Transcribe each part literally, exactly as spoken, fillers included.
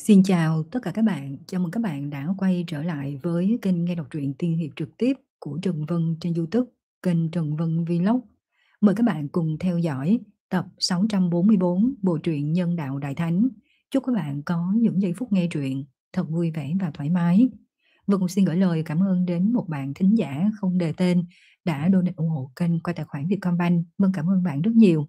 Xin chào tất cả các bạn, chào mừng các bạn đã quay trở lại với kênh nghe đọc truyện tiên hiệp trực tiếp của Trần Vân trên YouTube, kênh Trần Vân Vlog. Mời các bạn cùng theo dõi tập sáu trăm bốn mươi bốn bộ truyện Nhân đạo Đại Thánh. Chúc các bạn có những giây phút nghe truyện thật vui vẻ và thoải mái. Vân cũng xin gửi lời cảm ơn đến một bạn thính giả không đề tên đã donate ủng hộ kênh qua tài khoản Vietcombank. Vân cảm ơn bạn rất nhiều.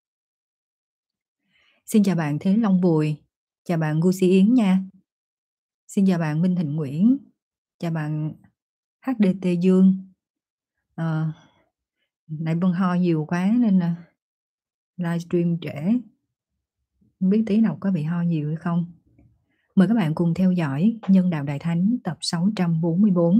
Xin chào bạn Thế Long Bùi, chào bạn Gucci Yến nha. Xin chào bạn Minh Thịnh Nguyễn, chào bạn hát đê tê Dương. Ờ, nãy Vân ho nhiều quá nên là livestream trễ. Không biết tí nào có bị ho nhiều hay không. Mời các bạn cùng theo dõi Nhân đạo Đại Thánh tập sáu trăm bốn mươi bốn.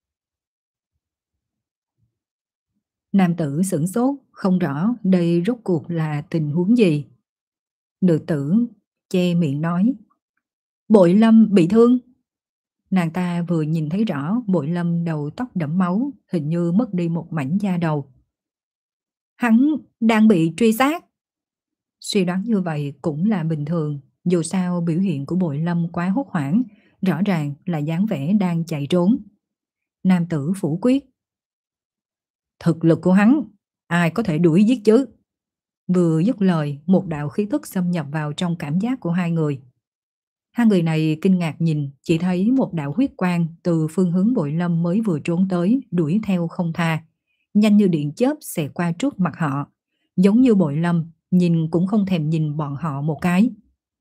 Nam tử sửng sốt, không rõ đây rốt cuộc là tình huống gì. Nữ tử che miệng nói: Bội Lâm bị thương. Nàng ta vừa nhìn thấy rõ Bội Lâm đầu tóc đẫm máu, hình như mất đi một mảnh da đầu. Hắn đang bị truy sát. Suy đoán như vậy cũng là bình thường, dù sao biểu hiện của Bội Lâm quá hốt hoảng, rõ ràng là dáng vẻ đang chạy trốn. Nam tử phủ quyết: Thực lực của hắn, ai có thể đuổi giết chứ? Vừa dứt lời, một đạo khí tức xâm nhập vào trong cảm giác của hai người. Hai người này kinh ngạc nhìn, chỉ thấy một đạo huyết quang từ phương hướng Bội Lâm mới vừa trốn tới, đuổi theo không tha, nhanh như điện chớp xẹt qua trước mặt họ, giống như Bội Lâm nhìn cũng không thèm nhìn bọn họ một cái.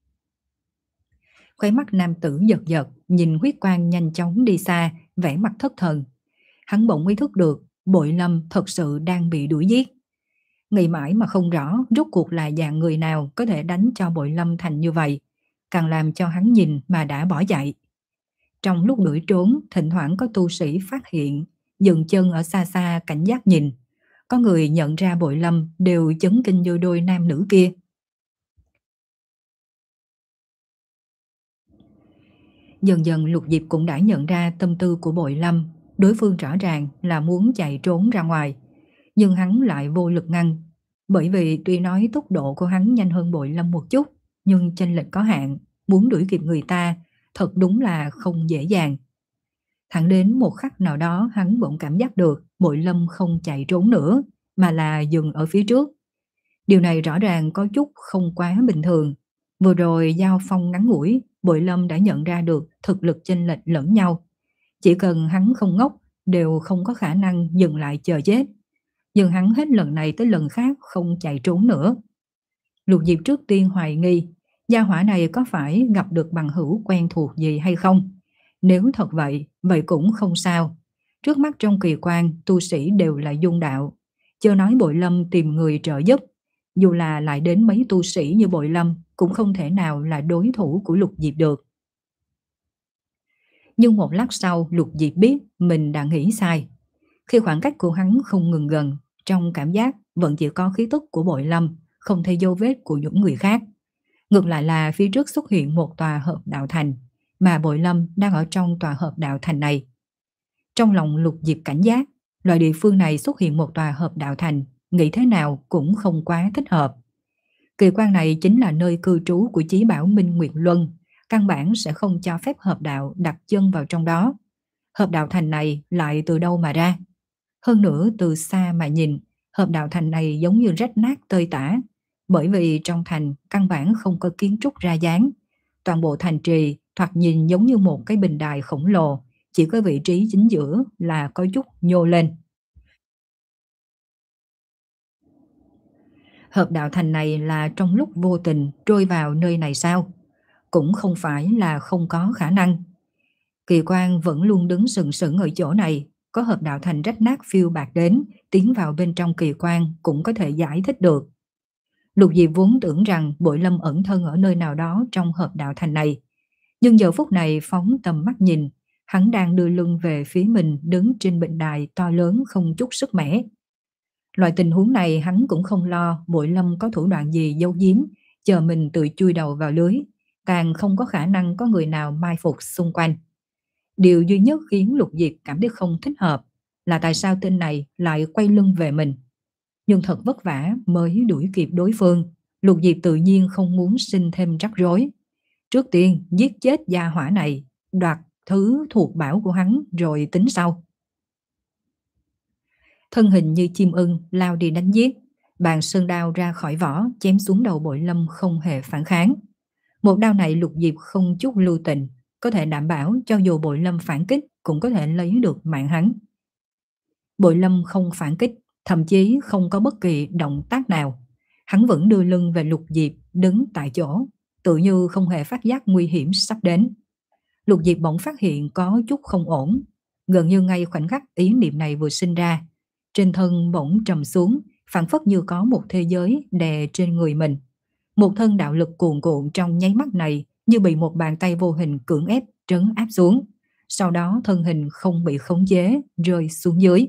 Khóe mắt nam tử giật giật, nhìn huyết quang nhanh chóng đi xa, vẻ mặt thất thần. Hắn bỗng ý thức được Bội Lâm thật sự đang bị đuổi giết. Nghĩ mãi mà không rõ rốt cuộc là dạng người nào có thể đánh cho Bội Lâm thành như vậy, càng làm cho hắn nhìn mà đã bỏ chạy. Trong lúc đuổi trốn, thỉnh thoảng có tu sĩ phát hiện, dừng chân ở xa xa cảnh giác nhìn. Có người nhận ra Bội Lâm đều chấn kinh như đôi nam nữ kia. Dần dần Lục Diệp cũng đã nhận ra tâm tư của Bội Lâm, đối phương rõ ràng là muốn chạy trốn ra ngoài, nhưng hắn lại vô lực ngăn, bởi vì tuy nói tốc độ của hắn nhanh hơn Bội Lâm một chút, nhưng chênh lệch có hạn, muốn đuổi kịp người ta thật đúng là không dễ dàng. Thẳng đến một khắc nào đó hắn bỗng cảm giác được Bội Lâm không chạy trốn nữa, mà là dừng ở phía trước. Điều này rõ ràng có chút không quá bình thường. Vừa rồi giao phong ngắn ngủi, Bội Lâm đã nhận ra được thực lực chênh lệch lẫn nhau. Chỉ cần hắn không ngốc, đều không có khả năng dừng lại chờ chết. Nhưng hắn hết lần này tới lần khác không chạy trốn nữa. Lục Diệp trước tiên hoài nghi, gia hỏa này có phải gặp được bằng hữu quen thuộc gì hay không? Nếu thật vậy, vậy cũng không sao. Trước mắt trong kỳ quan, tu sĩ đều là dung đạo. Chớ nói Bội Lâm tìm người trợ giúp, dù là lại đến mấy tu sĩ như Bội Lâm cũng không thể nào là đối thủ của Lục Diệp được. Nhưng một lát sau Lục Diệp biết mình đã nghĩ sai. Khi khoảng cách của hắn không ngừng gần, trong cảm giác vẫn chỉ có khí tức của Bội Lâm, không thấy dấu vết của những người khác. Ngược lại là phía trước xuất hiện một tòa hợp đạo thành, mà Bội Lâm đang ở trong tòa hợp đạo thành này. Trong lòng Lục Diệp cảnh giác, loại địa phương này xuất hiện một tòa hợp đạo thành, nghĩ thế nào cũng không quá thích hợp. Kỳ quan này chính là nơi cư trú của Chí Bảo Minh Nguyệt Luân, căn bản sẽ không cho phép hợp đạo đặt chân vào trong đó. Hợp đạo thành này lại từ đâu mà ra? Hơn nữa từ xa mà nhìn, hợp đạo thành này giống như rách nát tơi tả, bởi vì trong thành căn bản không có kiến trúc ra dáng. Toàn bộ thành trì thoạt nhìn giống như một cái bình đài khổng lồ, chỉ có vị trí chính giữa là có chút nhô lên. Hợp đạo thành này là trong lúc vô tình trôi vào nơi này sao? Cũng không phải là không có khả năng. Kỳ quan vẫn luôn đứng sừng sững ở chỗ này, có hợp đạo thành rách nát phiêu bạt đến, tiến vào bên trong kỳ quan cũng có thể giải thích được. Lục Diệp vốn tưởng rằng Bội Lâm ẩn thân ở nơi nào đó trong hợp đạo thành này, nhưng giờ phút này phóng tầm mắt nhìn, hắn đang đưa lưng về phía mình đứng trên bình đài to lớn không chút sức mẻ. Loại tình huống này hắn cũng không lo Bội Lâm có thủ đoạn gì giấu giếm, chờ mình tự chui đầu vào lưới, càng không có khả năng có người nào mai phục xung quanh. Điều duy nhất khiến Lục Diệp cảm thấy không thích hợp là tại sao tên này lại quay lưng về mình. Nhưng thật vất vả mới đuổi kịp đối phương, Lục Diệp tự nhiên không muốn sinh thêm rắc rối. Trước tiên giết chết gia hỏa này, đoạt thứ thuộc bảo của hắn rồi tính sau. Thân hình như chim ưng lao đi đánh giết, bàn sơn đao ra khỏi vỏ chém xuống đầu Bội Lâm không hề phản kháng. Một đao này Lục Diệp không chút lưu tình, có thể đảm bảo cho dù Bội Lâm phản kích cũng có thể lấy được mạng hắn. Bội Lâm không phản kích, thậm chí không có bất kỳ động tác nào. Hắn vẫn đưa lưng về Lục Diệp, đứng tại chỗ, tự như không hề phát giác nguy hiểm sắp đến. Lục Diệp bỗng phát hiện có chút không ổn, gần như ngay khoảnh khắc ý niệm này vừa sinh ra, trên thân bỗng trầm xuống, phảng phất như có một thế giới đè trên người mình. Một thân đạo lực cuồn cuộn trong nháy mắt này như bị một bàn tay vô hình cưỡng ép trấn áp xuống, sau đó thân hình không bị khống chế rơi xuống dưới.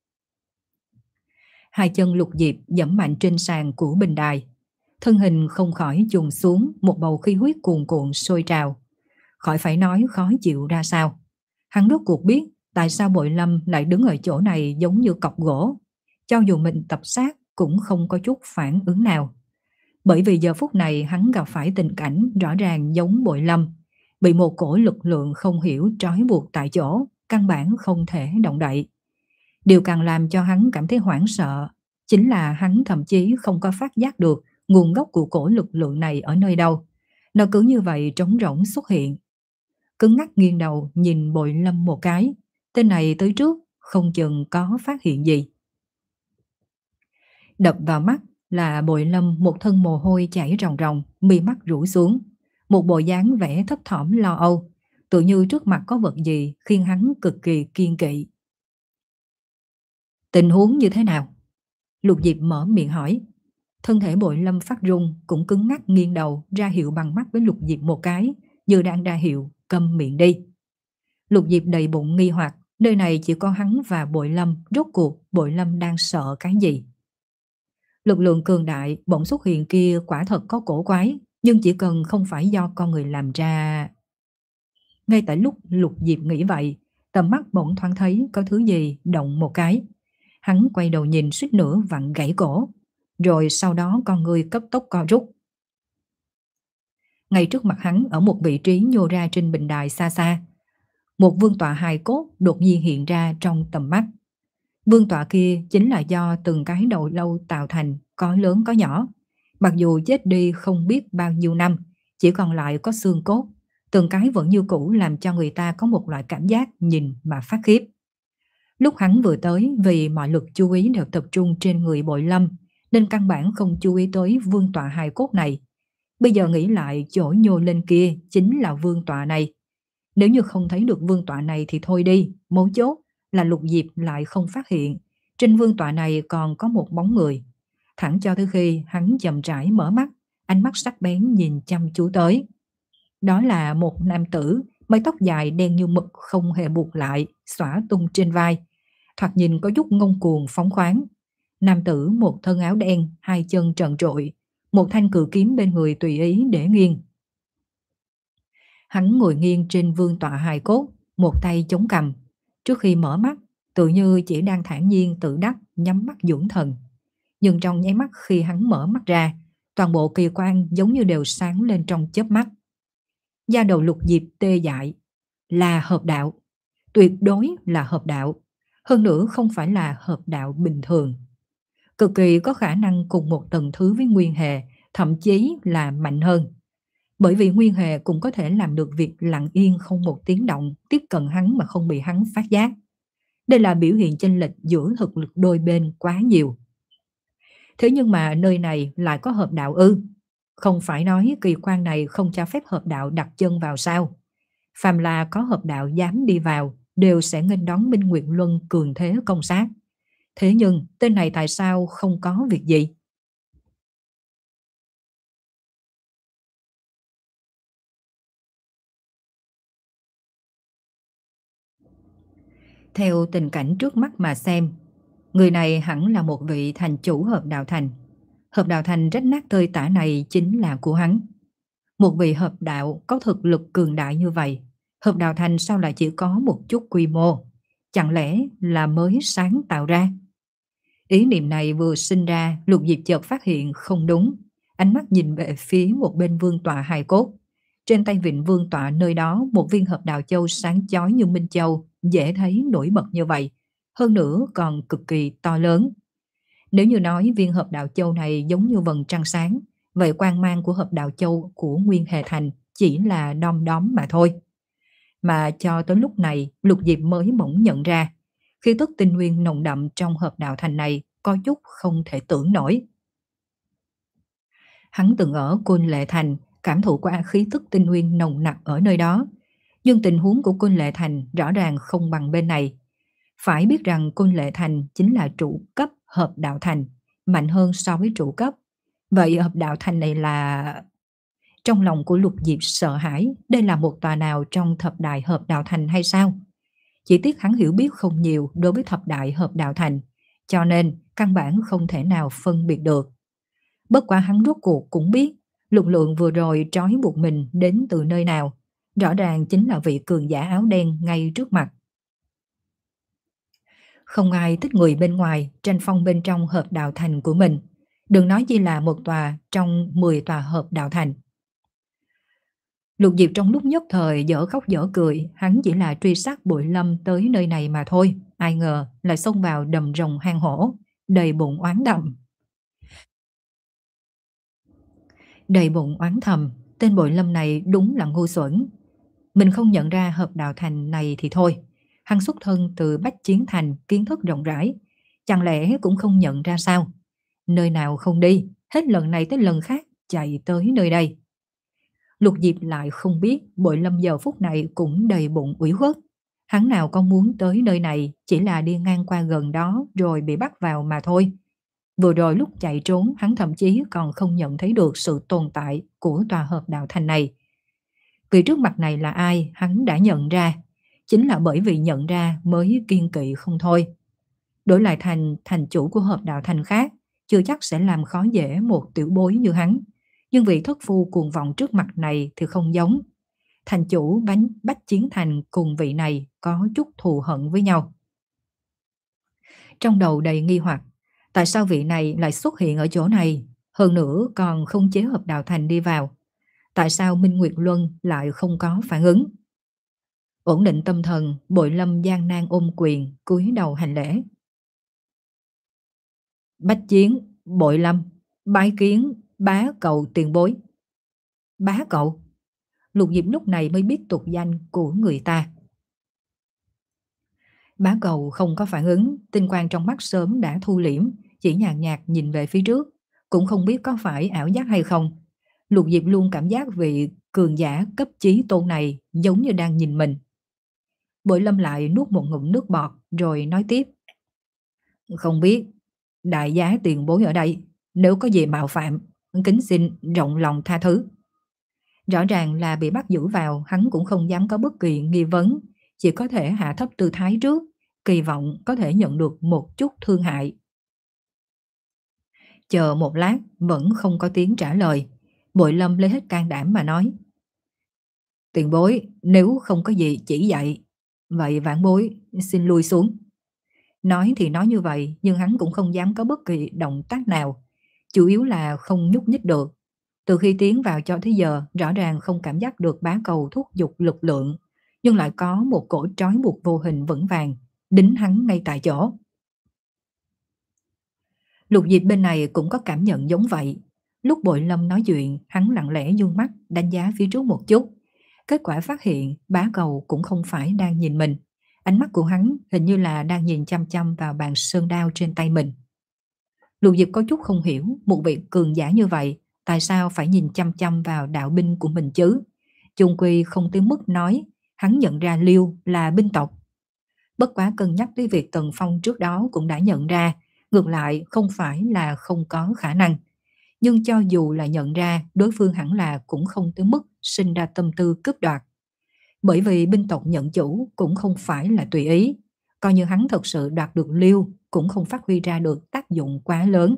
Hai chân Lục Diệp giẫm mạnh trên sàn của bình đài, thân hình không khỏi chùng xuống, một bầu khí huyết cuồn cuộn sôi trào. Khỏi phải nói khó chịu ra sao. Hắn rốt cuộc biết tại sao Bội Lâm lại đứng ở chỗ này giống như cọc gỗ. Cho dù mình tập sát cũng không có chút phản ứng nào. Bởi vì giờ phút này hắn gặp phải tình cảnh rõ ràng giống Bội Lâm, bị một cổ lực lượng không hiểu trói buộc tại chỗ, căn bản không thể động đậy. Điều càng làm cho hắn cảm thấy hoảng sợ chính là hắn thậm chí không có phát giác được nguồn gốc của cổ lực lượng này ở nơi đâu. Nó cứ như vậy trống rỗng xuất hiện. Cứng ngắc nghiêng đầu nhìn Bội Lâm một cái, tên này tới trước không chừng có phát hiện gì. Đập vào mắt là Bội Lâm một thân mồ hôi chảy ròng ròng, mi mắt rũ xuống, một bộ dáng vẻ thấp thỏm lo âu, tự như trước mặt có vật gì khiến hắn cực kỳ kiêng kỵ. Tình huống như thế nào? Lục Diệp mở miệng hỏi. Thân thể Bội Lâm phát run, cũng cứng ngắc nghiêng đầu ra hiệu bằng mắt với Lục Diệp một cái, như đang ra hiệu câm miệng đi. Lục Diệp đầy bụng nghi hoặc, nơi này chỉ có hắn và Bội Lâm, rốt cuộc Bội Lâm đang sợ cái gì? Lực lượng cường đại bỗng xuất hiện kia quả thật có cổ quái, nhưng chỉ cần không phải do con người làm ra. Ngay tại lúc Lục Diệp nghĩ vậy, tầm mắt bỗng thoáng thấy có thứ gì động một cái. Hắn quay đầu nhìn suýt nữa vặn gãy cổ, rồi sau đó con người cấp tốc co rút. Ngay trước mặt hắn ở một vị trí nhô ra trên bình đài xa xa, một vương tọa hài cốt đột nhiên hiện ra trong tầm mắt. Vương tọa kia chính là do từng cái đầu lâu tạo thành, có lớn có nhỏ. Mặc dù chết đi không biết bao nhiêu năm, chỉ còn lại có xương cốt, từng cái vẫn như cũ làm cho người ta có một loại cảm giác nhìn mà phát khiếp. Lúc hắn vừa tới, vì mọi lực chú ý đều tập trung trên người Bội Lâm, nên căn bản không chú ý tới vương tọa hài cốt này. Bây giờ nghĩ lại, chỗ nhô lên kia chính là vương tọa này. Nếu như không thấy được vương tọa này thì thôi đi, mấu chốt là Lục Diệp lại không phát hiện trên vương tọa này còn có một bóng người. Thẳng cho tới khi hắn chậm rãi mở mắt, ánh mắt sắc bén nhìn chăm chú tới. Đó là một nam tử, mái tóc dài đen như mực không hề buộc lại, xõa tung trên vai, thoạt nhìn có chút ngông cuồng phóng khoáng. Nam tử một thân áo đen, hai chân trần trụi, một thanh cự kiếm bên người tùy ý để nghiêng. Hắn ngồi nghiêng trên vương tọa hài cốt, một tay chống cằm. Trước khi mở mắt, tự như chỉ đang thản nhiên tự đắc nhắm mắt dưỡng thần. Nhưng trong nháy mắt khi hắn mở mắt ra, toàn bộ kỳ quan giống như đều sáng lên trong chớp mắt. Da đầu Lục Diệp tê dại. Là hợp đạo. Tuyệt đối là hợp đạo. Hơn nữa không phải là hợp đạo bình thường. Cực kỳ có khả năng cùng một tầng thứ với Nguyên Hề, thậm chí là mạnh hơn. Bởi vì Nguyên Hề cũng có thể làm được việc lặng yên không một tiếng động tiếp cận hắn mà không bị hắn phát giác. Đây là biểu hiện chênh lệch giữa thực lực đôi bên quá nhiều. Thế nhưng mà nơi này lại có hợp đạo ư? Không phải nói kỳ quan này không cho phép hợp đạo đặt chân vào sao? Phàm là có hợp đạo dám đi vào đều sẽ nghênh đón Minh Nguyệt Luân cường thế công sát. Thế nhưng tên này tại sao không có việc gì? Theo tình cảnh trước mắt mà xem, người này hẳn là một vị thành chủ hợp đạo thành. Hợp đạo thành rách nát tơi tả này chính là của hắn. Một vị hợp đạo có thực lực cường đại như vậy, hợp đạo thành sao lại chỉ có một chút quy mô? Chẳng lẽ là mới sáng tạo ra? Ý niệm này vừa sinh ra, Lục Diệp chợt phát hiện không đúng. Ánh mắt nhìn về phía một bên vương tọa hài cốt. Trên tay vịn vương tọa nơi đó một viên hợp đào châu sáng chói như minh châu, dễ thấy nổi bật như vậy, hơn nữa còn cực kỳ to lớn. Nếu như nói viên hợp đạo châu này giống như vầng trăng sáng, vậy quang mang của hợp đạo châu của Nguyên Hề Thành chỉ là đom đóm mà thôi. Mà cho tới lúc này, Lục Diệp mới bỗng nhận ra, khí tức tinh nguyên nồng đậm trong hợp đạo thành này có chút không thể tưởng nổi. Hắn từng ở Côn Lệ Thành, cảm thụ qua khí tức tinh nguyên nồng nặc ở nơi đó, nhưng tình huống của Côn Lệ Thành rõ ràng không bằng bên này. Phải biết rằng Côn Lệ Thành chính là trụ cấp hợp đạo thành, mạnh hơn so với trụ cấp. Vậy hợp đạo thành này là... Trong lòng của Lục Diệp sợ hãi, đây là một tòa nào trong thập đại hợp đạo thành hay sao? Chỉ tiếc hắn hiểu biết không nhiều đối với thập đại hợp đạo thành, cho nên căn bản không thể nào phân biệt được. Bất quá hắn rốt cuộc cũng biết, lực lượng vừa rồi trói buộc mình đến từ nơi nào, rõ ràng chính là vị cường giả áo đen ngay trước mặt. Không ai thích người bên ngoài tranh phong bên trong hợp đạo thành của mình, đừng nói chỉ là một tòa trong mười tòa hợp đạo thành. Lục Diệp trong lúc nhất thời dở khóc dở cười, hắn chỉ là truy sát Bội Lâm tới nơi này mà thôi, ai ngờ lại xông vào đầm rồng hang hổ, đầy bụng oán đậm. Đầy bụng oán thầm, tên Bội Lâm này đúng là ngu xuẩn. Mình không nhận ra hợp đạo thành này thì thôi, hắn xuất thân từ Bách Chiến Thành, kiến thức rộng rãi, chẳng lẽ cũng không nhận ra sao? Nơi nào không đi, hết lần này tới lần khác chạy tới nơi đây. Lục Diệp lại không biết Bội Lâm giờ phút này cũng đầy bụng ủy khuất. Hắn nào có muốn tới nơi này, chỉ là đi ngang qua gần đó rồi bị bắt vào mà thôi. Vừa rồi lúc chạy trốn, hắn thậm chí còn không nhận thấy được sự tồn tại của tòa hợp đạo thành này. Vì trước mặt này là ai, hắn đã nhận ra. Chính là bởi vì nhận ra mới kiên kỵ không thôi. Đổi lại thành thành chủ của hợp đạo thành khác, chưa chắc sẽ làm khó dễ một tiểu bối như hắn. Nhưng vị thất phu cuồng vọng trước mặt này thì không giống. Thành chủ bánh Bách Chiến Thành cùng vị này có chút thù hận với nhau. Trong đầu đầy nghi hoặc, tại sao vị này lại xuất hiện ở chỗ này, hơn nữa còn không chế hợp đạo thành đi vào? Tại sao Minh Nguyệt Luân lại không có phản ứng? Ổn định tâm thần, Bội Lâm gian nan ôm quyền, cúi đầu hành lễ. Bách Chiến, Bội Lâm, bái kiến bá cậu tiền bối. Bá cậu? Lục Diệp lúc này mới biết tục danh của người ta. Bá cậu không có phản ứng, tinh quang trong mắt sớm đã thu liễm, chỉ nhàn nhạt nhìn về phía trước, cũng không biết có phải ảo giác hay không. Lục Diệp luôn cảm giác vị cường giả cấp chí tôn này giống như đang nhìn mình. Bội Lâm lại nuốt một ngụm nước bọt rồi nói tiếp. Không biết, đại giá tiền bối ở đây, nếu có gì mạo phạm, kính xin rộng lòng tha thứ. Rõ ràng là bị bắt giữ vào, hắn cũng không dám có bất kỳ nghi vấn, chỉ có thể hạ thấp tư thái trước, kỳ vọng có thể nhận được một chút thương hại. Chờ một lát, vẫn không có tiếng trả lời. Bội Lâm lấy hết can đảm mà nói. Tiền bối, nếu không có gì chỉ dạy, vậy vãn bối xin lui xuống. Nói thì nói như vậy, nhưng hắn cũng không dám có bất kỳ động tác nào, chủ yếu là không nhúc nhích được. Từ khi tiến vào cho tới giờ, rõ ràng không cảm giác được bá cầu thúc giục lực lượng, nhưng lại có một cổ trói buộc vô hình vững vàng, đính hắn ngay tại chỗ. Lục Diệp bên này cũng có cảm nhận giống vậy. Lúc Bội Lâm nói chuyện, hắn lặng lẽ dương mắt đánh giá phía trước một chút. Kết quả phát hiện bá cầu cũng không phải đang nhìn mình. Ánh mắt của hắn hình như là đang nhìn chăm chăm vào bàn sơn đao trên tay mình. Lục Diệp có chút không hiểu, một vị cường giả như vậy, tại sao phải nhìn chăm chăm vào đạo binh của mình chứ? Chung quy không tới mức nói, hắn nhận ra Liêu là binh tộc. Bất quá cân nhắc tới việc Tần Phong trước đó cũng đã nhận ra, ngược lại không phải là không có khả năng. Nhưng cho dù là nhận ra, đối phương hẳn là cũng không tới mức sinh ra tâm tư cướp đoạt. Bởi vì binh tộc nhận chủ cũng không phải là tùy ý, coi như hắn thật sự đoạt được Liêu cũng không phát huy ra được tác dụng quá lớn.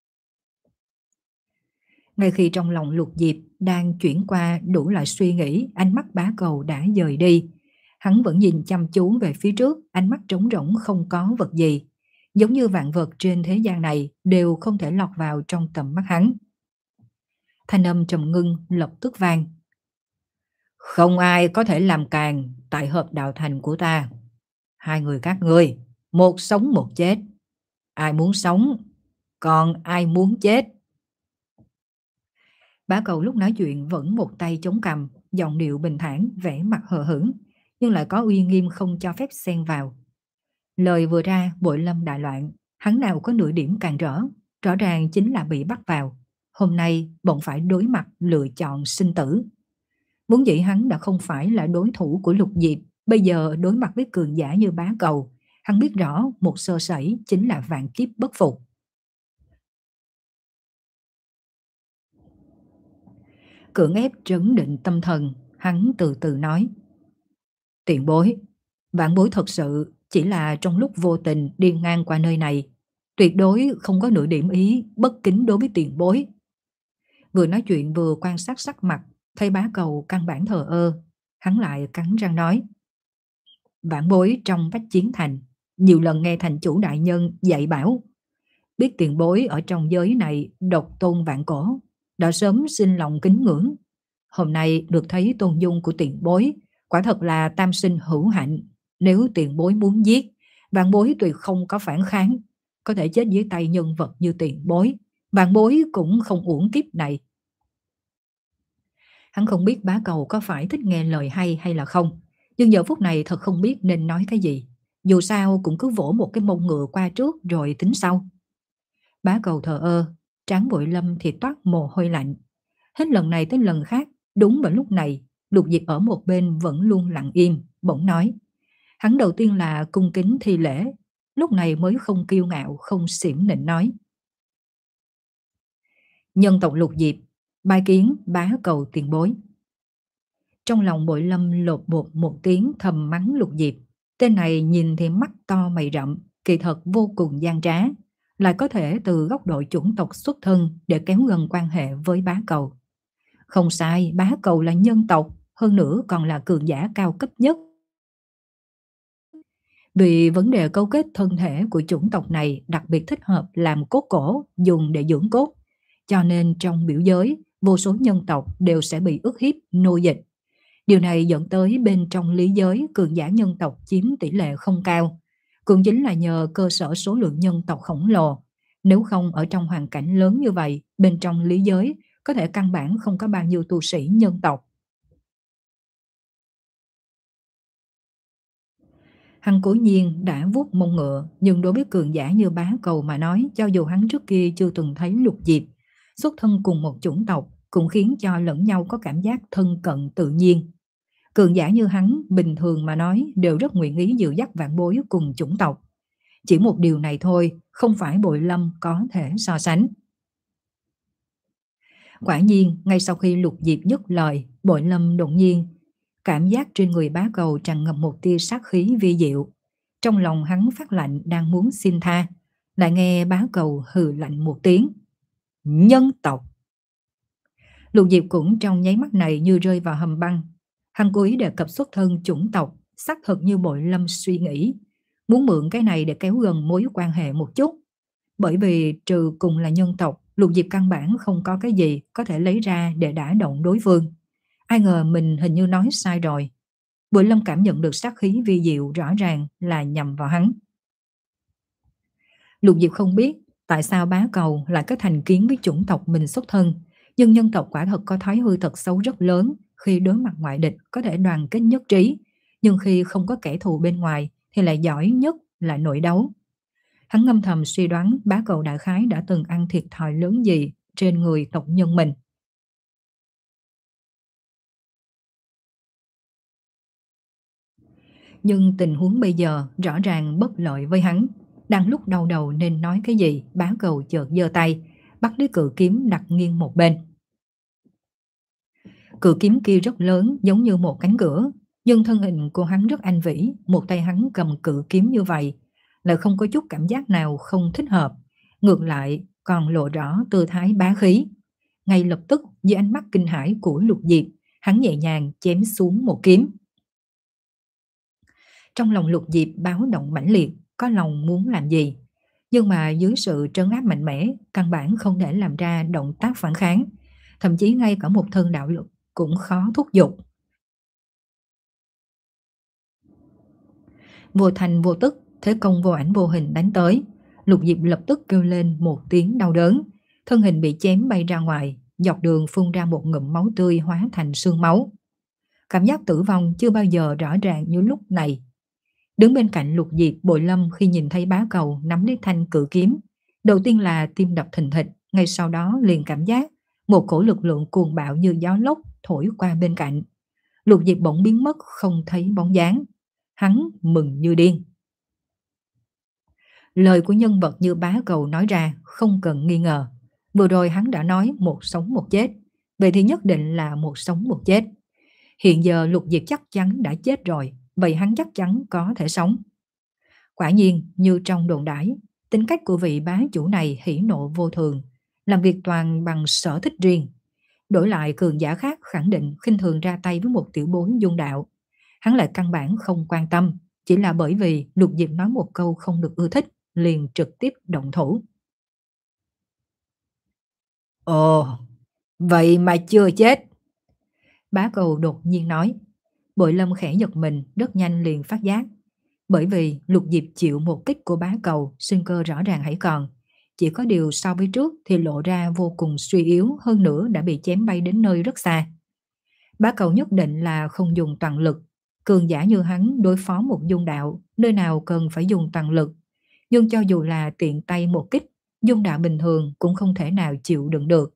Ngay khi trong lòng Lục Diệp đang chuyển qua đủ loại suy nghĩ, ánh mắt bá cầu đã dời đi. Hắn vẫn nhìn chăm chú về phía trước, ánh mắt trống rỗng không có vật gì. Giống như vạn vật trên thế gian này đều không thể lọt vào trong tầm mắt hắn. Thanh âm trầm ngưng lập tức vang. Không ai có thể làm càn tại hợp đạo thành của ta. Hai người các ngươi, một sống một chết. Ai muốn sống, còn ai muốn chết. Bá Cầu lúc nói chuyện vẫn một tay chống cằm, giọng điệu bình thản, vẻ mặt hờ hững, nhưng lại có uy nghiêm không cho phép xen vào. Lời vừa ra, Bội Lâm đại loạn, hắn nào có nửa điểm càn rỡ, rõ ràng chính là bị bắt vào. Hôm nay bỗng phải đối mặt lựa chọn sinh tử. Vốn dĩ hắn đã không phải là đối thủ của Lục Diệp, bây giờ đối mặt với cường giả như Bá Cầu, hắn biết rõ một sơ sẩy chính là vạn kiếp bất phục. Cưỡng ép trấn định tâm thần, hắn từ từ nói: Tiền bối, vạn bối thật sự chỉ là trong lúc vô tình đi ngang qua nơi này, tuyệt đối không có nửa điểm ý bất kính đối với tiền bối. Vừa nói chuyện vừa quan sát sắc mặt, thấy Bá Cầu căn bản thờ ơ, hắn lại cắn răng nói: Vạn bối trong Bách Chiến Thành, nhiều lần nghe thành chủ đại nhân dạy bảo, biết tiền bối ở trong giới này độc tôn vạn cổ, đã sớm sinh lòng kính ngưỡng. Hôm nay được thấy tôn dung của tiền bối, quả thật là tam sinh hữu hạnh. Nếu tiền bối muốn giết, vạn bối tuyệt không có phản kháng, có thể chết dưới tay nhân vật như tiền bối, vạn bối cũng không uổng kiếp này. Hắn không biết Bá Cầu có phải thích nghe lời hay hay là không, nhưng giờ phút này thật không biết nên nói cái gì. Dù sao cũng cứ vỗ một cái mông ngựa qua trước rồi tính sau. Bá Cầu thờ ơ, trán Bội Lâm thì toát mồ hôi lạnh. Hết lần này tới lần khác, đúng vào lúc này, Lục Diệp ở một bên vẫn luôn lặng im, bỗng nói. Hắn đầu tiên là cung kính thi lễ, lúc này mới không kiêu ngạo, không xỉm nịnh nói: Nhân tộc Lục Diệp, bái kiến Bá Cầu tiền bối. Trong lòng Bội Lâm lột bột một tiếng thầm mắng Lục Diệp. Tên này nhìn thì mắt to mày rậm, kỳ thật vô cùng gian trá, lại có thể từ góc độ chủng tộc xuất thân để kéo gần quan hệ với Bá Cầu. Không sai, Bá Cầu là nhân tộc, hơn nữa còn là cường giả cao cấp nhất. Vì vấn đề cấu kết thân thể của chủng tộc này đặc biệt thích hợp làm cốt cổ, dùng để dưỡng cốt, cho nên trong biểu giới, vô số nhân tộc đều sẽ bị ức hiếp, nô dịch. Điều này dẫn tới bên trong lý giới cường giả nhân tộc chiếm tỷ lệ không cao, cũng chính là nhờ cơ sở số lượng nhân tộc khổng lồ. Nếu không ở trong hoàn cảnh lớn như vậy, bên trong lý giới có thể căn bản không có bao nhiêu tu sĩ nhân tộc. Hắn cố nhiên đã vuốt mông ngựa, nhưng đối với cường giả như Bá Cầu mà nói, cho dù hắn trước kia chưa từng thấy Lục Diệp, xuất thân cùng một chủng tộc cũng khiến cho lẫn nhau có cảm giác thân cận tự nhiên. Cường giả như hắn, bình thường mà nói, đều rất nguyện ý dìu dắt vạn bối cùng chủng tộc. Chỉ một điều này thôi, không phải Bội Lâm có thể so sánh. Quả nhiên, ngay sau khi Lục Diệp dứt lời, Bội Lâm đột nhiên cảm giác trên người Bá Cầu tràn ngập một tia sát khí vi diệu. Trong lòng hắn phát lạnh đang muốn xin tha, lại nghe Bá Cầu hừ lạnh một tiếng. Nhân tộc! Lục Diệp cũng trong nháy mắt này như rơi vào hầm băng. Hắn cố ý đề cập xuất thân chủng tộc, xác thực như Bội Lâm suy nghĩ, muốn mượn cái này để kéo gần mối quan hệ một chút. Bởi vì trừ cùng là nhân tộc, Lục Diệp căn bản không có cái gì có thể lấy ra để đả động đối phương. Ai ngờ mình hình như nói sai rồi. Bội Lâm cảm nhận được sát khí vi diệu rõ ràng là nhằm vào hắn. Lục Diệp không biết tại sao Bá Cầu lại có thành kiến với chủng tộc mình xuất thân, nhưng nhân tộc quả thật có thói hư thật xấu rất lớn, khi đối mặt ngoại địch có thể đoàn kết nhất trí, nhưng khi không có kẻ thù bên ngoài thì lại giỏi nhất là nội đấu. Hắn ngâm thầm suy đoán Bá Cầu đại khái đã từng ăn thiệt thòi lớn gì trên người tộc nhân mình. Nhưng tình huống bây giờ rõ ràng bất lợi với hắn. Đang lúc đau đầu nên nói cái gì, Bá Cầu chợt giơ tay, bắt lấy cự kiếm đặt nghiêng một bên. Cự kiếm kia rất lớn, giống như một cánh cửa, nhưng thân hình của hắn rất anh vĩ, một tay hắn cầm cự kiếm như vậy, lại không có chút cảm giác nào không thích hợp, ngược lại còn lộ rõ tư thái bá khí. Ngay lập tức, dưới ánh mắt kinh hãi của Lục Diệp, hắn nhẹ nhàng chém xuống một kiếm. Trong lòng Lục Diệp báo động mãnh liệt, có lòng muốn làm gì, nhưng mà dưới sự trấn áp mạnh mẽ, căn bản không thể làm ra động tác phản kháng, thậm chí ngay cả một thân đạo lực cũng khó thúc giục. Vô thành vô tức, thế công vô ảnh vô hình đánh tới. Lục Diệp lập tức kêu lên một tiếng đau đớn, thân hình bị chém bay ra ngoài, dọc đường phun ra một ngụm máu tươi hóa thành sương máu. Cảm giác tử vong chưa bao giờ rõ ràng như lúc này. Đứng bên cạnh Lục Diệp, Bội Lâm khi nhìn thấy bá cầu nắm lấy thanh cự kiếm, đầu tiên là tim đập thình thịch, ngay sau đó liền cảm giác một cổ lực lượng cuồng bạo như gió lốc thổi qua bên cạnh. Lục Diệp bỗng biến mất không thấy bóng dáng. Hắn mừng như điên. Lời của nhân vật như bá cầu nói ra không cần nghi ngờ. Vừa rồi hắn đã nói một sống một chết, vậy thì nhất định là một sống một chết. Hiện giờ Lục Diệp chắc chắn đã chết rồi, vậy hắn chắc chắn có thể sống. Quả nhiên, như trong đồn đãi, tính cách của vị bá chủ này hỉ nộ vô thường, làm việc toàn bằng sở thích riêng. Đổi lại cường giả khác khẳng định khinh thường ra tay với một tiểu bối dung đạo. Hắn lại căn bản không quan tâm, chỉ là bởi vì Lục Diệp nói một câu không được ưa thích, liền trực tiếp động thủ. Ồ, vậy mà chưa chết. Bá cầu đột nhiên nói. Bội Lâm khẽ giật mình, rất nhanh liền phát giác. Bởi vì Lục Diệp chịu một kích của bá cầu, sinh cơ rõ ràng hãy còn. Chỉ có điều so với trước thì lộ ra vô cùng suy yếu, hơn nữa đã bị chém bay đến nơi rất xa. Bá cầu nhất định là không dùng toàn lực. Cường giả như hắn đối phó một dung đạo, nơi nào cần phải dùng toàn lực. Nhưng cho dù là tiện tay một kích, dung đạo bình thường cũng không thể nào chịu đựng được.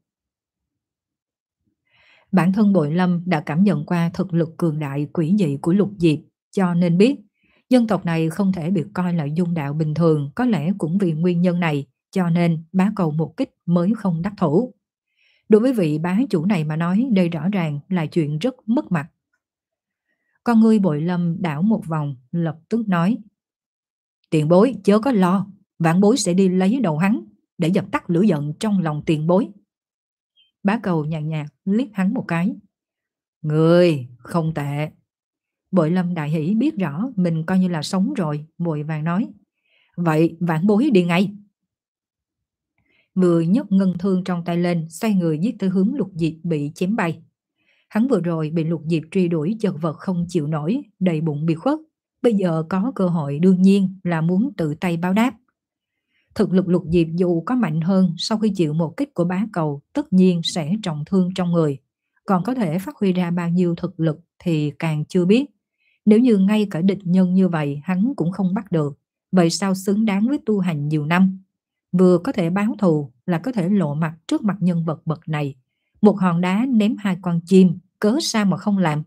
Bản thân Bội Lâm đã cảm nhận qua thực lực cường đại quỷ dị của Lục Diệp, cho nên biết dân tộc này không thể bị coi là dung đạo bình thường, có lẽ cũng vì nguyên nhân này, cho nên bá cầu một kích mới không đắc thủ. Đối với vị bá chủ này mà nói, đây rõ ràng là chuyện rất mất mặt. Con ngươi Bội Lâm đảo một vòng, lập tức nói: Tiền bối chớ có lo, vãn bối sẽ đi lấy đầu hắn, để dập tắt lửa giận trong lòng tiền bối. Bá cầu nhàn nhạt liếc hắn một cái. Người không tệ. Bội Lâm đại hỉ biết rõ mình coi như là sống rồi, vội vàng nói: Vậy vãn bối đi ngay. Vừa nhấc ngân thương trong tay lên, xoay người giết tới hướng Lục Diệp bị chém bay. Hắn vừa rồi bị Lục Diệp truy đuổi chật vật không chịu nổi, đầy bụng bị khuất. Bây giờ có cơ hội đương nhiên là muốn tự tay báo đáp. Thực lực Lục Diệp dù có mạnh hơn, sau khi chịu một kích của bá cầu tất nhiên sẽ trọng thương trong người. Còn có thể phát huy ra bao nhiêu thực lực thì càng chưa biết. Nếu như ngay cả địch nhân như vậy hắn cũng không bắt được, vậy sao xứng đáng với tu hành nhiều năm? Vừa có thể báo thù là có thể lộ mặt trước mặt nhân vật bậc này. Một hòn đá ném hai con chim, cớ sao mà không làm?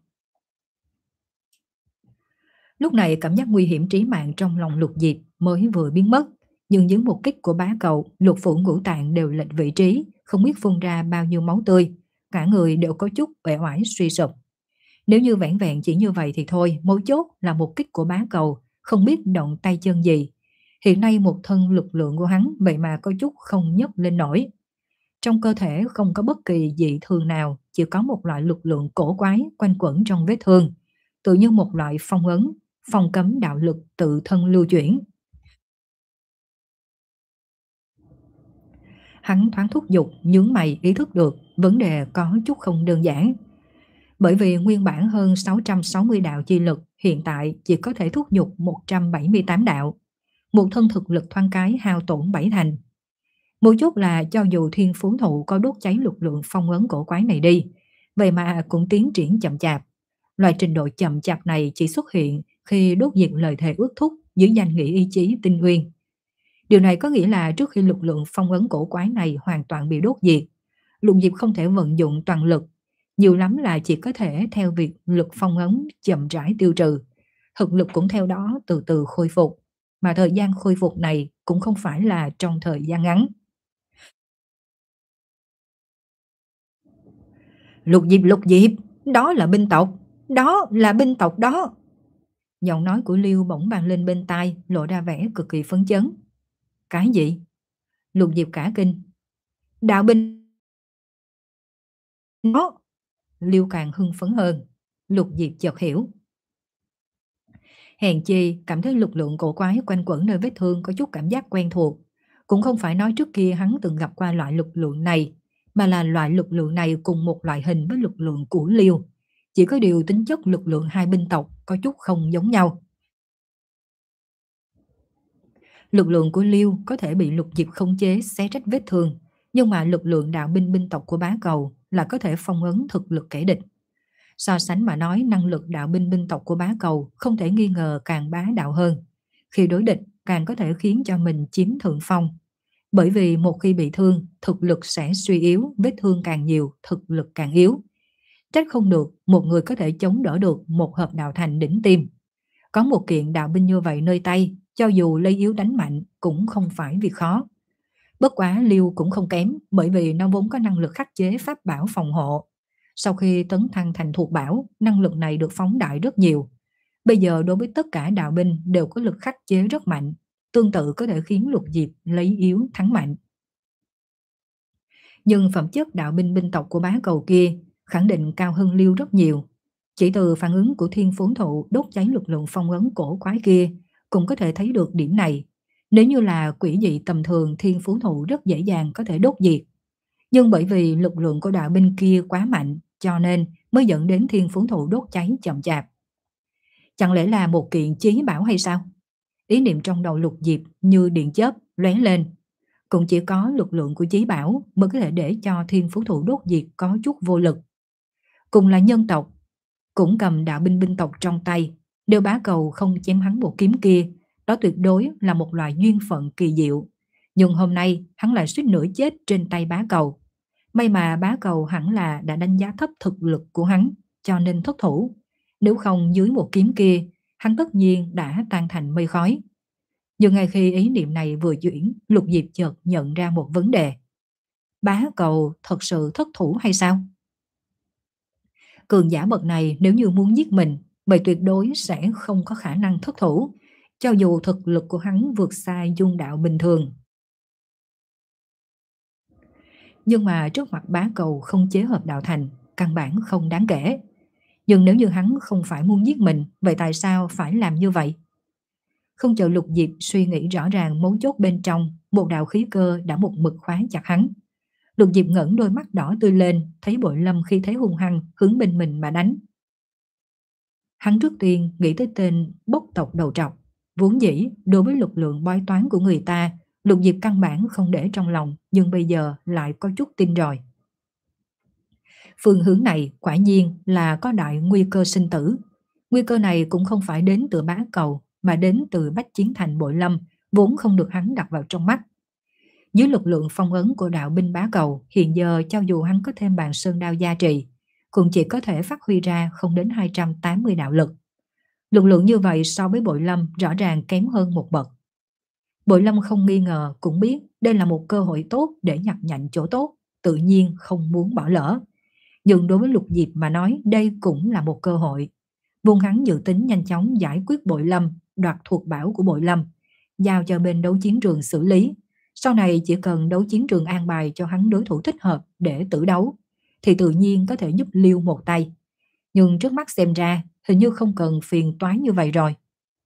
Lúc này cảm giác nguy hiểm trí mạng trong lòng Lục Diệp mới vừa biến mất. Nhưng dưới một kích của bá cầu, lục phủ ngũ tạng đều lệch vị trí, không biết phun ra bao nhiêu máu tươi. Cả người đều có chút uể oải suy sụp. Nếu như vẻn vẹn chỉ như vậy thì thôi, mấu chốt là một kích của bá cầu, không biết động tay chân gì. Hiện nay một thân lực lượng của hắn vậy mà có chút không nhấc lên nổi. Trong cơ thể không có bất kỳ dị thường nào, chỉ có một loại lực lượng cổ quái quanh quẩn trong vết thương, tự như một loại phong ấn, phong cấm đạo lực tự thân lưu chuyển. Hắn thoáng thúc giục, nhướng mày ý thức được vấn đề có chút không đơn giản. Bởi vì nguyên bản hơn sáu trăm sáu mươi đạo chi lực, hiện tại chỉ có thể thúc giục một trăm bảy mươi tám đạo. Một thân thực lực thoáng cái hao tổn bảy thành. Một chút là cho dù thiên phú thụ có đốt cháy lực lượng phong ấn cổ quái này đi, vậy mà cũng tiến triển chậm chạp. Loại trình độ chậm chạp này chỉ xuất hiện khi đốt diệt lời thề ước thúc dưới danh nghĩa ý chí tinh nguyên. Điều này có nghĩa là trước khi lực lượng phong ấn cổ quái này hoàn toàn bị đốt diệt, Lục Diệp không thể vận dụng toàn lực, nhiều lắm là chỉ có thể theo việc lực phong ấn chậm rãi tiêu trừ, thực lực cũng theo đó từ từ khôi phục, mà thời gian khôi phục này cũng không phải là trong thời gian ngắn. Lục Diệp, Lục Diệp, đó là binh tộc, đó là binh tộc đó. Giọng nói của Liêu bỗng vang lên bên tai, lộ ra vẻ cực kỳ phấn chấn. Cái gì? Lục Diệp cả kinh. Đạo binh đó. Liêu càng hưng phấn hơn. Lục Diệp chợt hiểu. Hèn chi cảm thấy lực lượng cổ quái quanh quẩn nơi vết thương có chút cảm giác quen thuộc. Cũng không phải nói trước kia hắn từng gặp qua loại lực lượng này, mà là loại lực lượng này cùng một loại hình với lực lượng của Liêu. Chỉ có điều tính chất lực lượng hai binh tộc có chút không giống nhau. Lực lượng của Liêu có thể bị Lục Diệp khống chế xé rách vết thương, nhưng mà lực lượng đạo binh binh tộc của bá cầu là có thể phong ấn thực lực kẻ địch. So sánh mà nói, năng lực đạo binh binh tộc của bá cầu không thể nghi ngờ càng bá đạo hơn. Khi đối địch càng có thể khiến cho mình chiếm thượng phong. Bởi vì một khi bị thương, thực lực sẽ suy yếu, vết thương càng nhiều, thực lực càng yếu. Trách không được một người có thể chống đỡ được một hợp đạo thành đỉnh tim. Có một kiện đạo binh như vậy nơi tay, cho dù lấy yếu đánh mạnh cũng không phải việc khó. Bất quá Liêu cũng không kém, bởi vì nó vốn có năng lực khắc chế pháp bảo phòng hộ. Sau khi tấn thăng thành thuộc bảo, năng lực này được phóng đại rất nhiều. Bây giờ đối với tất cả đạo binh đều có lực khắc chế rất mạnh, tương tự có thể khiến Lục Diệp lấy yếu thắng mạnh. Nhưng phẩm chất đạo binh binh tộc của bá cầu kia khẳng định cao hơn Liêu rất nhiều. Chỉ từ phản ứng của thiên phốn thụ đốt cháy lực lượng phong ấn cổ quái kia cũng có thể thấy được điểm này. Nếu như là quỷ dị tầm thường, thiên phú thụ rất dễ dàng có thể đốt diệt. Nhưng bởi vì lực lượng của đạo binh kia quá mạnh, cho nên mới dẫn đến thiên phú thụ đốt cháy chậm chạp. Chẳng lẽ là một kiện chí bảo hay sao? Ý niệm trong đầu Lục Diệp như điện chớp lóe lên. Cũng chỉ có lực lượng của chí bảo mới có thể để cho thiên phú thụ đốt diệt có chút vô lực. Cùng là nhân tộc, cũng cầm đạo binh binh tộc trong tay, nếu bá cầu không chém hắn một kiếm kia, đó tuyệt đối là một loại duyên phận kỳ diệu. Nhưng hôm nay hắn lại suýt nữa chết trên tay bá cầu. May mà bá cầu hẳn là đã đánh giá thấp thực lực của hắn, cho nên thất thủ. Nếu không dưới một kiếm kia, hắn tất nhiên đã tan thành mây khói. Nhưng ngay khi ý niệm này vừa chuyển, Lục Diệp chợt nhận ra một vấn đề. Bá cầu thật sự thất thủ hay sao? Cường giả bậc này nếu như muốn giết mình, vậy tuyệt đối sẽ không có khả năng thất thủ, cho dù thực lực của hắn vượt xa dung đạo bình thường. Nhưng mà trước mặt bá cầu không chế hợp đạo thành, căn bản không đáng kể. Nhưng nếu như hắn không phải muốn giết mình, vậy tại sao phải làm như vậy? Không chờ Lục Diệp suy nghĩ rõ ràng mấu chốt bên trong, một đạo khí cơ đã một mực khóa chặt hắn. Lục Diệp ngẩng đôi mắt đỏ tươi lên, thấy Bội Lâm khi thế hung hăng hướng bên mình mà đánh. Hắn trước tiên nghĩ tới tên bốc tộc đầu trọc. Vốn dĩ đối với lực lượng bói toán của người ta, Lục Diệp căn bản không để trong lòng, nhưng bây giờ lại có chút tin rồi. Phương hướng này quả nhiên là có đại nguy cơ sinh tử. Nguy cơ này cũng không phải đến từ bá cầu, mà đến từ Bách Chiến Thành Bội Lâm, vốn không được hắn đặt vào trong mắt. Dưới lực lượng phong ấn của đạo binh bá cầu, hiện giờ cho dù hắn có thêm bàn sơn đao gia trì, cũng chỉ có thể phát huy ra không đến hai trăm tám mươi đạo lực. Lực lượng như vậy so với Bội Lâm rõ ràng kém hơn một bậc. Bội Lâm không nghi ngờ, cũng biết đây là một cơ hội tốt để nhặt nhạnh chỗ tốt, tự nhiên không muốn bỏ lỡ. Nhưng đối với Lục Diệp mà nói, đây cũng là một cơ hội. Vốn hắn dự tính nhanh chóng giải quyết Bội Lâm, đoạt thuộc bảo của Bội Lâm, giao cho bên đấu chiến trường xử lý. Sau này chỉ cần đấu chiến trường an bài cho hắn đối thủ thích hợp để tử đấu, thì tự nhiên có thể giúp Liêu một tay. Nhưng trước mắt xem ra, hình như không cần phiền toái như vậy rồi.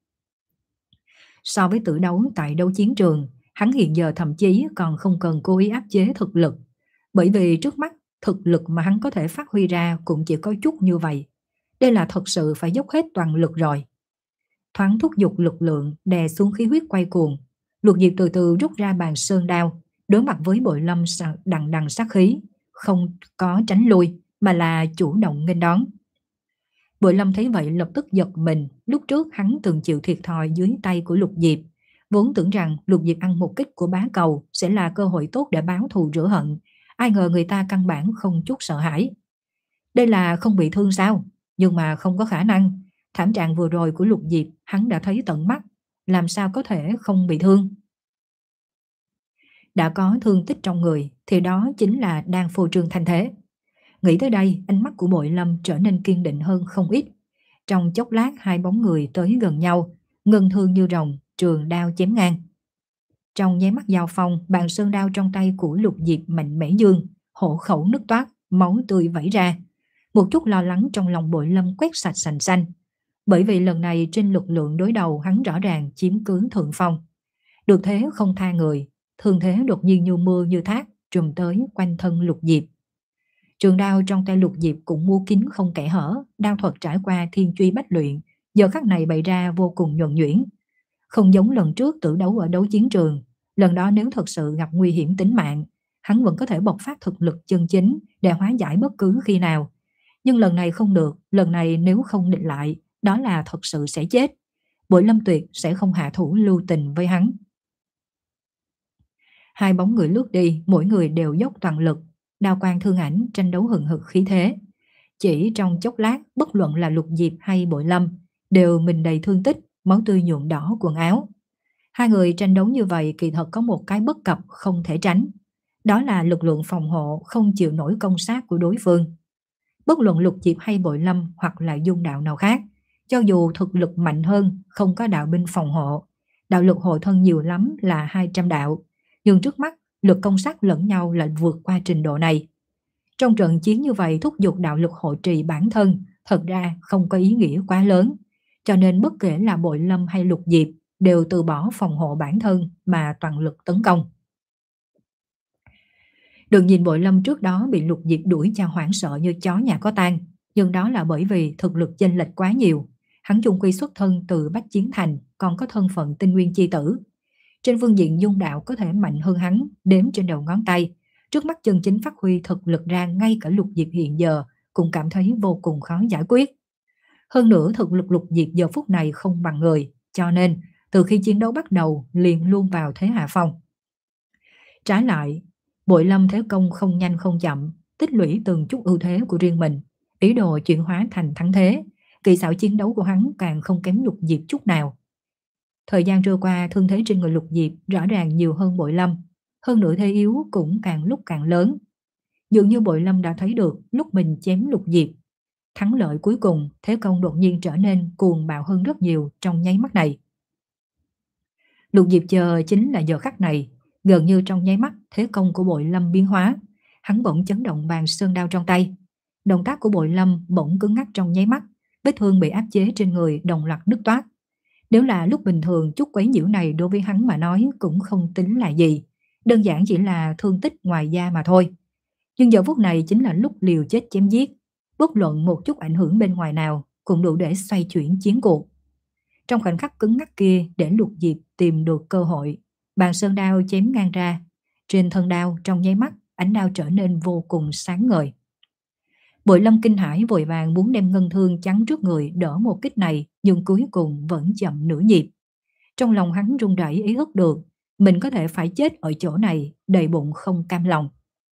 So với tử đấu tại đấu chiến trường, hắn hiện giờ thậm chí còn không cần cố ý áp chế thực lực. Bởi vì trước mắt, thực lực mà hắn có thể phát huy ra cũng chỉ có chút như vậy. Đây là thật sự phải dốc hết toàn lực rồi. Thoáng thúc giục lực lượng đè xuống khí huyết quay cuồng, Lục Diệp từ từ rút ra bàn sơn đao, đối mặt với Bội Lâm đằng đằng sát khí, không có tránh lui mà là chủ động nghênh đón. Bội Lâm thấy vậy lập tức giật mình, lúc trước hắn từng chịu thiệt thòi dưới tay của Lục Diệp, vốn tưởng rằng Lục Diệp ăn một kích của bá cầu sẽ là cơ hội tốt để báo thù rửa hận, ai ngờ người ta căn bản không chút sợ hãi. Đây là không bị thương sao? Nhưng mà không có khả năng, thảm trạng vừa rồi của Lục Diệp hắn đã thấy tận mắt, làm sao có thể không bị thương? Đã có thương tích trong người thì đó chính là đang phô trương thanh thế. Nghĩ tới đây, ánh mắt của Bội Lâm trở nên kiên định hơn không ít. Trong chốc lát hai bóng người tới gần nhau, ngân thương như rồng, trường đao chém ngang. Trong nháy mắt giao phong, bàn sơn đao trong tay của Lục Diệp mạnh mẽ dương, hổ khẩu nứt toát, máu tươi vẩy ra. Một chút lo lắng trong lòng Bội Lâm quét sạch sành xanh. Bởi vì lần này trên lực lượng đối đầu hắn rõ ràng chiếm cứ thượng phong. Được thế không tha người, thương thế đột nhiên như mưa như thác trùm tới quanh thân Lục Diệp. Trường đao trong tay Lục Diệp cũng mua kín không kẽ hở, đao thuật trải qua thiên truy bách luyện, giờ khắc này bày ra vô cùng nhuần nhuyễn. Không giống lần trước tử đấu ở đấu chiến trường, lần đó nếu thật sự gặp nguy hiểm tính mạng, hắn vẫn có thể bộc phát thực lực chân chính để hóa giải bất cứ khi nào. Nhưng lần này không được, lần này nếu không địch lại, đó là thật sự sẽ chết. Bội Lâm tuyệt sẽ không hạ thủ lưu tình với hắn. Hai bóng người lướt đi, mỗi người đều dốc toàn lực, đao quang thương ảnh tranh đấu hừng hực khí thế. Chỉ trong chốc lát, bất luận là Lục Diệp hay Bội Lâm, đều mình đầy thương tích, máu tươi nhuộm đỏ quần áo. Hai người tranh đấu như vậy kỳ thật có một cái bất cập không thể tránh. Đó là lực lượng phòng hộ không chịu nổi công sát của đối phương. Bất luận Lục Diệp hay Bội Lâm hoặc là dung đạo nào khác, cho dù thực lực mạnh hơn, không có đạo binh phòng hộ, đạo lực hộ thân nhiều lắm là hai trăm đạo, nhưng trước mắt lực công sát lẫn nhau lại vượt qua trình độ này. Trong trận chiến như vậy thúc giục đạo lực hộ trì bản thân thật ra không có ý nghĩa quá lớn, cho nên bất kể là Bội Lâm hay Lục Diệp đều từ bỏ phòng hộ bản thân mà toàn lực tấn công. Đừng nhìn Bội Lâm trước đó bị Lục Diệp đuổi cho hoảng sợ như chó nhà có tang, nhưng đó là bởi vì thực lực chênh lệch quá nhiều. Hắn chung quy xuất thân từ Bách Chiến Thành, còn có thân phận tinh nguyên chi tử. Trên phương diện dung đạo có thể mạnh hơn hắn đếm trên đầu ngón tay. Trước mắt chân chính phát huy thực lực ra, ngay cả Lục Diệp hiện giờ cũng cảm thấy vô cùng khó giải quyết. Hơn nữa thực lực Lục Diệp giờ phút này không bằng người, cho nên từ khi chiến đấu bắt đầu liền luôn vào thế hạ phong. Trái lại, Bội Lâm thế công không nhanh không chậm, tích lũy từng chút ưu thế của riêng mình, ý đồ chuyển hóa thành thắng thế. Kỹ xảo chiến đấu của hắn càng không kém Lục Diệp chút nào. Thời gian trôi qua, thương thế trên người Lục Diệp rõ ràng nhiều hơn Bội Lâm, hơn nữa thế yếu cũng càng lúc càng lớn. Dường như Bội Lâm đã thấy được lúc mình chém Lục Diệp, thắng lợi cuối cùng, thế công đột nhiên trở nên cuồng bạo hơn rất nhiều trong nháy mắt này. Lục Diệp chờ chính là giờ khắc này, gần như trong nháy mắt thế công của Bội Lâm biến hóa, hắn bỗng chấn động bàn sơn đao trong tay. Động tác của Bội Lâm bỗng cứng ngắc trong nháy mắt, vết thương bị áp chế trên người đồng loạt nứt toát. Nếu là lúc bình thường, chút quấy nhiễu này đối với hắn mà nói cũng không tính là gì, đơn giản chỉ là thương tích ngoài da mà thôi. Nhưng giờ phút này chính là lúc liều chết chém giết, bất luận một chút ảnh hưởng bên ngoài nào cũng đủ để xoay chuyển chiến cuộc. Trong khoảnh khắc cứng ngắc kia, để Lục Diệp tìm được cơ hội, bàn sơn đao chém ngang ra. Trên thân đao trong nháy mắt, ánh đao trở nên vô cùng sáng ngời. Bội Lâm kinh hãi vội vàng muốn đem ngân thương chắn trước người đỡ một kích này, nhưng cuối cùng vẫn chậm nửa nhịp. Trong lòng hắn run rẩy ý thức được mình có thể phải chết ở chỗ này, đầy bụng không cam lòng.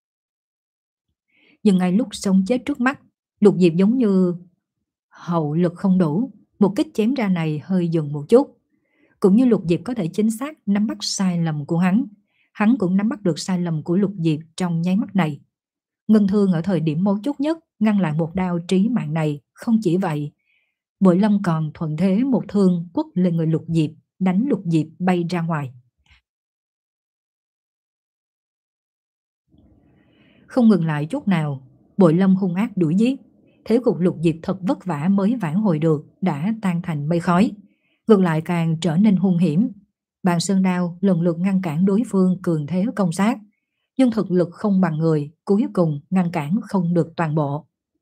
Nhưng ngay lúc sống chết trước mắt, Lục Diệp giống như hậu lực không đủ, một kích chém ra này hơi dừng một chút. Cũng như Lục Diệp có thể chính xác nắm bắt sai lầm của hắn, hắn cũng nắm bắt được sai lầm của Lục Diệp trong nháy mắt này. Ngân thương ở thời điểm mấu chốt nhất ngăn lại một đao trí mạng này. Không chỉ vậy, Bội Lâm còn thuận thế một thương quất lên người Lục Diệp, đánh Lục Diệp bay ra ngoài. Không ngừng lại chút nào, Bội Lâm hung ác đuổi giết. Thế cục Lục Diệp thật vất vả mới vãn hồi được đã tan thành mây khói, ngược lại càng trở nên hung hiểm. Bàn sơn đao lần lượt ngăn cản đối phương cường thế công sát, nhưng thực lực không bằng người, cuối cùng ngăn cản không được toàn bộ.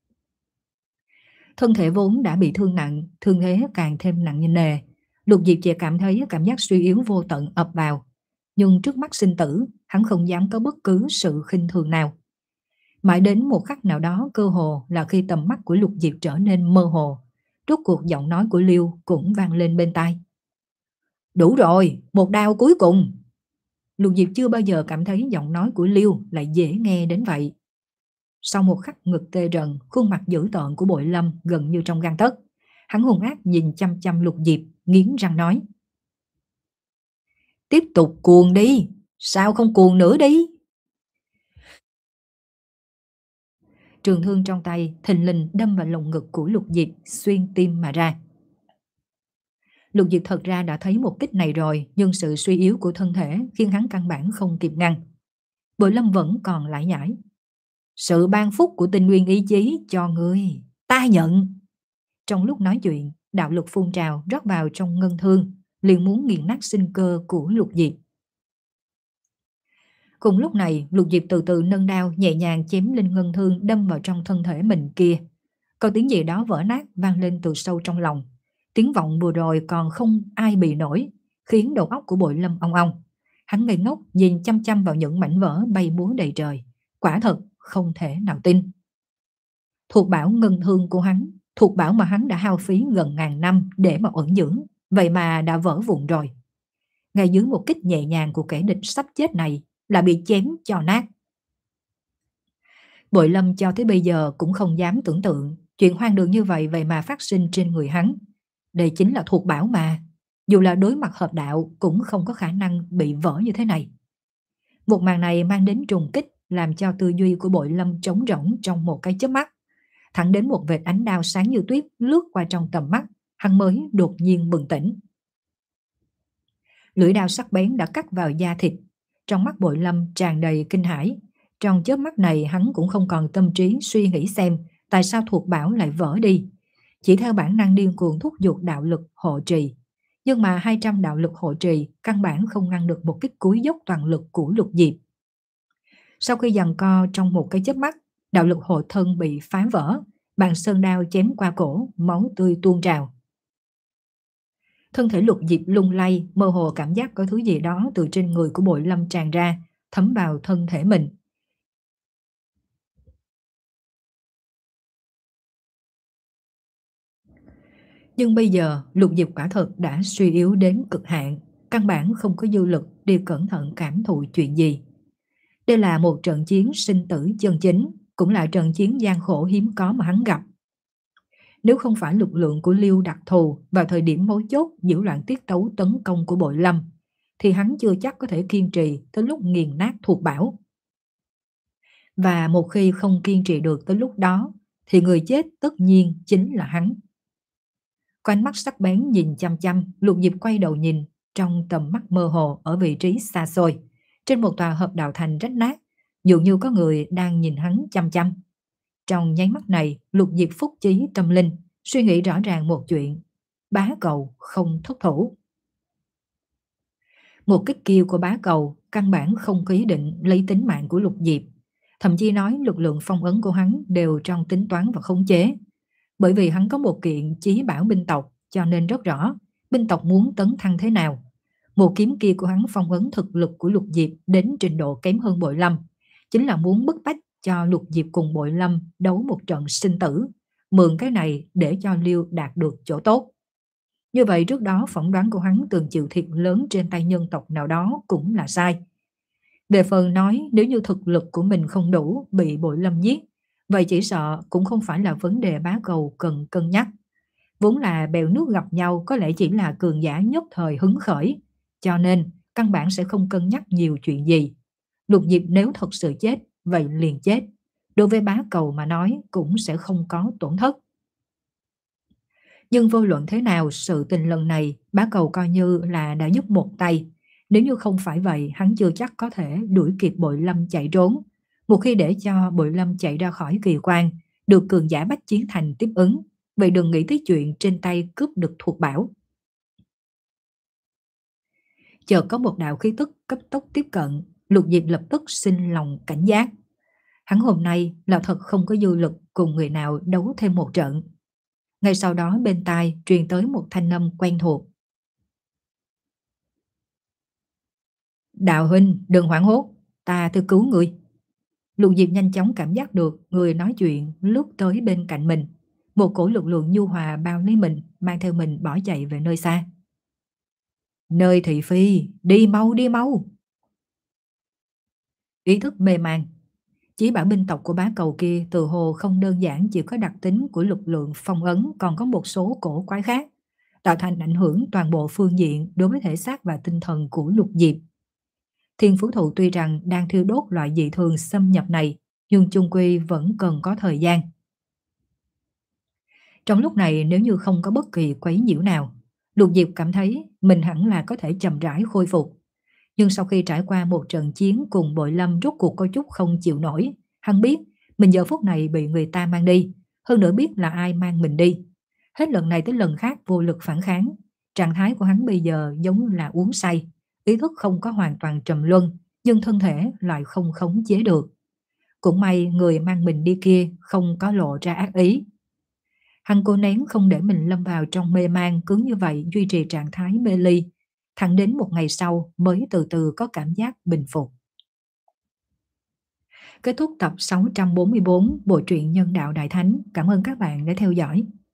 Thân thể vốn đã bị thương nặng, thương thế càng thêm nặng nề. Lục Diệp chỉ cảm thấy cảm giác suy yếu vô tận ập vào, nhưng trước mắt sinh tử, hắn không dám có bất cứ sự khinh thường nào. Mãi đến một khắc nào đó, cơ hồ là khi tầm mắt của Lục Diệp trở nên mơ hồ, rốt cuộc giọng nói của Liêu cũng vang lên bên tai. Đủ rồi, một đao cuối cùng. Lục Diệp chưa bao giờ cảm thấy giọng nói của Liêu lại dễ nghe đến vậy. Sau một khắc ngực tê rần, khuôn mặt dữ tợn của Bội Lâm gần như trong gang tấc. Hắn hung ác nhìn chăm chăm Lục Diệp, nghiến răng nói. Tiếp tục cuồng đi, sao không cuồng nữa đi. Trường thương trong tay thình lình đâm vào lồng ngực của Lục Diệp, xuyên tim mà ra. Lục Diệp thật ra đã thấy một kích này rồi, nhưng sự suy yếu của thân thể khiến hắn căn bản không kịp ngăn. Bội Lâm vẫn còn lải nhải. Sự ban phúc của tinh nguyên ý chí cho ngươi, ta nhận. Trong lúc nói chuyện, đạo lực phun trào rót vào trong ngân thương, liền muốn nghiền nát sinh cơ của Lục Diệp. Cùng lúc này, Lục Diệp từ từ nâng đao nhẹ nhàng chém lên ngân thương đâm vào trong thân thể mình kia. Có tiếng gì đó vỡ nát vang lên từ sâu trong lòng. Tiếng vọng vừa rồi còn không ai bị nổi, khiến đầu óc của Bội Lâm ong ong. Hắn ngây ngốc nhìn chăm chăm vào những mảnh vỡ bay múa đầy trời. Quả thật không thể nào tin. Thuộc bảo ngân thương của hắn, thuộc bảo mà hắn đã hao phí gần ngàn năm để mà ẩn dưỡng, vậy mà đã vỡ vụn rồi. Ngay dưới một kích nhẹ nhàng của kẻ địch sắp chết này là bị chém cho nát. Bội Lâm cho tới bây giờ cũng không dám tưởng tượng chuyện hoang đường như vậy vậy mà phát sinh trên người hắn. Đây chính là thuộc bảo mà, dù là đối mặt hợp đạo cũng không có khả năng bị vỡ như thế này. Một màn này mang đến trùng kích, làm cho tư duy của Bội Lâm trống rỗng trong một cái chớp mắt. Thẳng đến một vệt ánh đao sáng như tuyết lướt qua trong tầm mắt, hắn mới đột nhiên bừng tỉnh. Lưỡi đao sắc bén đã cắt vào da thịt. Trong mắt Bội Lâm tràn đầy kinh hãi. Trong chớp mắt này hắn cũng không còn tâm trí suy nghĩ xem tại sao thuộc bảo lại vỡ đi. Chỉ theo bản năng điên cuồng thúc giục đạo lực hộ trì. Nhưng mà hai trăm đạo lực hộ trì căn bản không ngăn được một kích cúi dốc toàn lực của Lục Diệp. Sau khi giằng co trong một cái chớp mắt, đạo lực hộ thân bị phá vỡ, bàn sơn đao chém qua cổ, máu tươi tuôn trào. Thân thể Lục Diệp lung lay, mơ hồ cảm giác có thứ gì đó từ trên người của Bội Lâm tràn ra, thấm vào thân thể mình. Nhưng bây giờ Lục Diệp quả thật đã suy yếu đến cực hạn, căn bản không có dư lực đi cẩn thận cảm thụ chuyện gì. Đây là một trận chiến sinh tử chân chính, cũng là trận chiến gian khổ hiếm có mà hắn gặp. Nếu không phải lực lượng của Liêu đặc thù vào thời điểm mấu chốt nhiễu loạn tiết tấu tấn công của Bội Lâm, thì hắn chưa chắc có thể kiên trì tới lúc nghiền nát thuộc bảo. Và một khi không kiên trì được tới lúc đó, thì người chết tất nhiên chính là hắn. Có ánh mắt sắc bén nhìn chăm chăm, Lục Diệp quay đầu nhìn, trong tầm mắt mơ hồ ở vị trí xa xôi, trên một tòa hợp đạo thành rách nát, dường như có người đang nhìn hắn chăm chăm. Trong nháy mắt này, Lục Diệp phúc chí tâm linh, suy nghĩ rõ ràng một chuyện: bá cầu không thất thủ. Một kích kia của bá cầu căn bản không có ý định lấy tính mạng của Lục Diệp, thậm chí nói lực lượng phong ấn của hắn đều trong tính toán và khống chế. Bởi vì hắn có một kiện chí bảo binh tộc, cho nên rất rõ binh tộc muốn tấn thăng thế nào. Một kiếm kia của hắn phong ấn thực lực của Lục Diệp đến trình độ kém hơn Bội Lâm, chính là muốn bức bách cho Lục Diệp cùng Bội Lâm đấu một trận sinh tử, mượn cái này để cho Liêu đạt được chỗ tốt. Như vậy trước đó phỏng đoán của hắn từng chịu thiệt lớn trên tay nhân tộc nào đó cũng là sai. Về phần nói nếu như thực lực của mình không đủ bị Bội Lâm giết, vậy chỉ sợ cũng không phải là vấn đề bá cầu cần cân nhắc. Vốn là bèo nước gặp nhau có lẽ chỉ là cường giả nhất thời hứng khởi, cho nên căn bản sẽ không cân nhắc nhiều chuyện gì. Lục Diệp nếu thật sự chết, vậy liền chết. Đối với bá cầu mà nói cũng sẽ không có tổn thất. Nhưng vô luận thế nào, sự tình lần này bá cầu coi như là đã giúp một tay. Nếu như không phải vậy, hắn chưa chắc có thể đuổi kịp Bội Lâm chạy trốn. Một khi để cho Bội Lâm chạy ra khỏi kỳ quan, được cường giả Bách Chiến Thành tiếp ứng, vậy đừng nghĩ tới chuyện trên tay cướp được thuộc bảo. Chợt có một đạo khí tức cấp tốc tiếp cận, Lục Diệp lập tức sinh lòng cảnh giác. Hắn hôm nay là thật không có dư lực cùng người nào đấu thêm một trận. Ngay sau đó bên tai truyền tới một thanh âm quen thuộc. Đạo huynh đừng hoảng hốt, ta tới cứu người. Lục Diệp nhanh chóng cảm giác được người nói chuyện lướt tới bên cạnh mình. Một cổ lực lượng nhu hòa bao lấy mình, mang theo mình bỏ chạy về nơi xa. Nơi thị phi, đi mau đi mau. Ý thức mê man. Chí bảo binh tộc của bá cầu kia từ hồ không đơn giản chỉ có đặc tính của lực lượng phong ấn, còn có một số cổ quái khác, tạo thành ảnh hưởng toàn bộ phương diện đối với thể xác và tinh thần của Lục Diệp. Thiên Phú Thụ tuy rằng đang thiêu đốt loại dị thường xâm nhập này, nhưng chung quy vẫn cần có thời gian. Trong lúc này nếu như không có bất kỳ quấy nhiễu nào, Lục Diệp cảm thấy mình hẳn là có thể chậm rãi khôi phục. Nhưng sau khi trải qua một trận chiến cùng Bội Lâm rốt cuộc có chút không chịu nổi, hắn biết mình giờ phút này bị người ta mang đi, hơn nữa biết là ai mang mình đi. Hết lần này tới lần khác vô lực phản kháng, trạng thái của hắn bây giờ giống là uống say, ý thức không có hoàn toàn trầm luân, nhưng thân thể lại không khống chế được. Cũng may người mang mình đi kia không có lộ ra ác ý. Hắn cố nén không để mình lâm vào trong mê man, cứ như vậy duy trì trạng thái mê ly. thẳng đến một ngày sau mới từ từ có cảm giác bình phục. Kết thúc tập sáu trăm bốn mươi bốn Bộ truyện Nhân đạo Đại Thánh. Cảm ơn các bạn đã theo dõi.